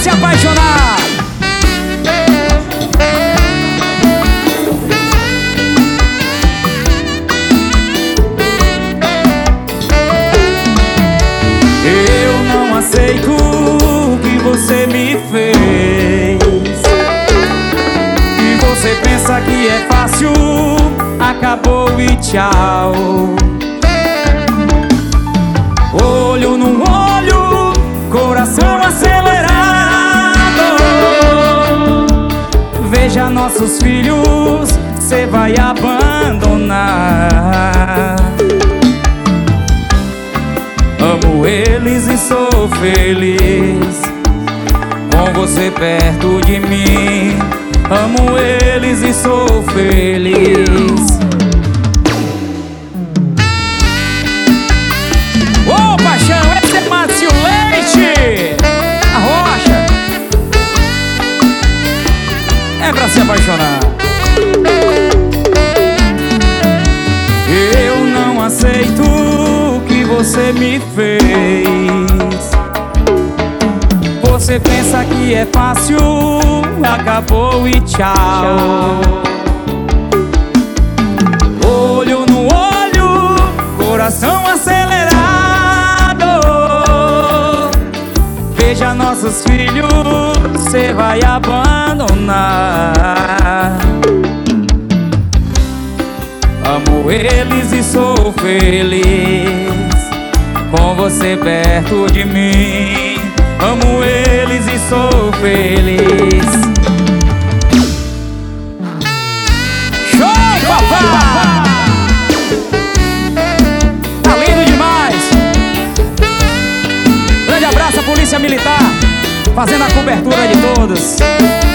se apaixonar. Eu não aceito o que você me fez. E você pensa que é fácil, acabou e tchau. Olho no olho, coração acelerado. Veja nossos filhos, cê vai abandonar. Amo eles e sou feliz com você perto de mim. Amo eles e sou feliz. Ô paixão, esse é Márcio Leite, a rocha. É pra se apaixonar. Eu não aceito o que você me fez. Você pensa que é fácil, acabou e tchau. Olho no olho, coração acelerado. Veja nossos filhos, cê vai abandonar. Amo eles e sou feliz com você perto de mim. Amo eles e sou feliz. Show, papai! Tá lindo demais! Grande abraço à Polícia Militar, fazendo a cobertura de todos.